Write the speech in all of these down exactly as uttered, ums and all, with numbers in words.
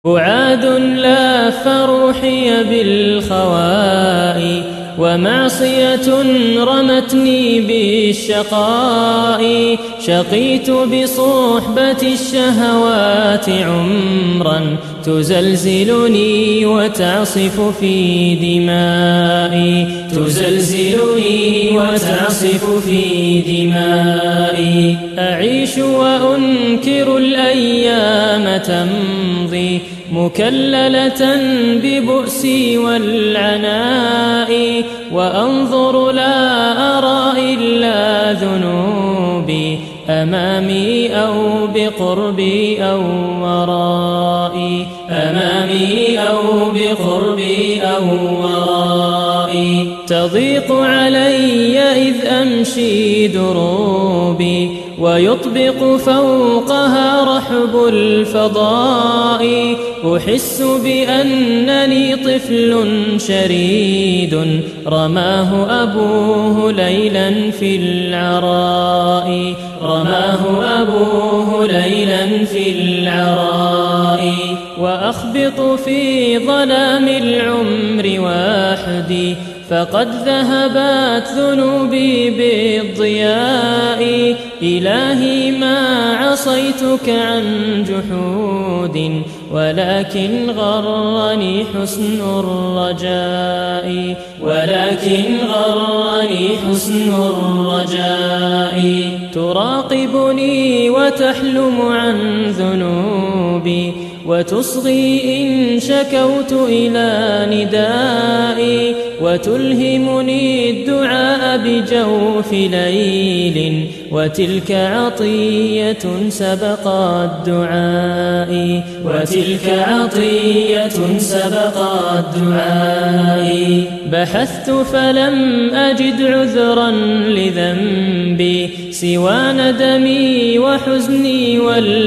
بعاد لاف روحي بالخواء، ومعصية رمتني بالشقاء. شقيت بصحبة الشهوات عمرا تزلزلني وتعصف في دمائي، تزلزلني وتعصف في دمائي. أعيش وأنكر الأيام تمضي مكللة ببؤسي والعناء، وأنظر لا أرى إلا ذنوبي أمامي أو بقربي أو ورائي، أمامي أو بقربي أو ورائي. تضيق علي إذ أمشي دروبي، ويطبق فوقها رحب الفضاء. أحس بأنني طفل شريد رماه أبوه ليلا في العراء، رماه أبوه ليلا في العراء. وأخبط في ظلام العمر وحدي، فقد ذهبت ذنوبي بالضياء. إلهي ما عصيتك عن جحود، ولكن غرني حسن الرجاء، ولكن غرني حسن الرجاء. تراقبني وتحلم عن ذنوبي، وتصغي إن شكوت إلى ندائي. وتلهمني الدعاء بجوف ليل، وتلك عطية سبقت دعائي، وتلك عطية سبقت دعائي. بحثت فلم أجد عذرا لذنبي سوى ندمي وحزني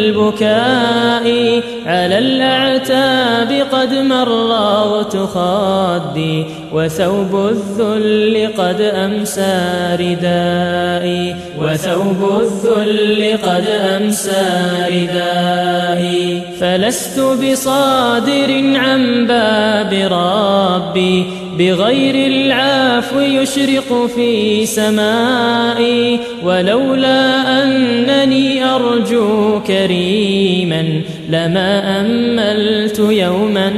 والبكاء. على الأعتاب قد مررت خدي، وثوب الذل قد أمسى ردائي، وثوب الذل قد أمسى ردائي. فلست بصادر عن باب ربي بغير العفو يشرق في سمائي. ولولا أنني أرجو كريما لما أملت يوما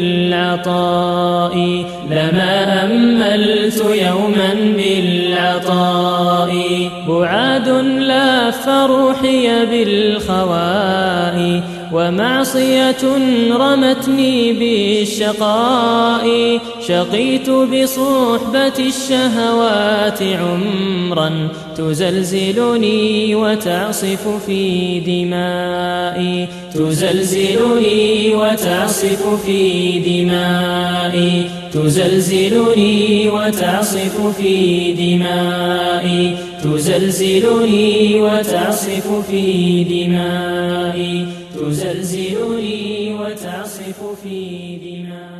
بالعطاء، لما أملت يوما بالعطاء. بعاد لاف روحي بالخواء، ومعصية رمتني بالشقاء. شقيت بصحبة الشهوات عمرا تزلزلني وتعصف في دمائي، تزلزلني وتعصف في دمائي، تزلزلني وتعصف في دمائي، تزلزلني وتعصف في دمائي، تزلزلني وتعصف في دمائي.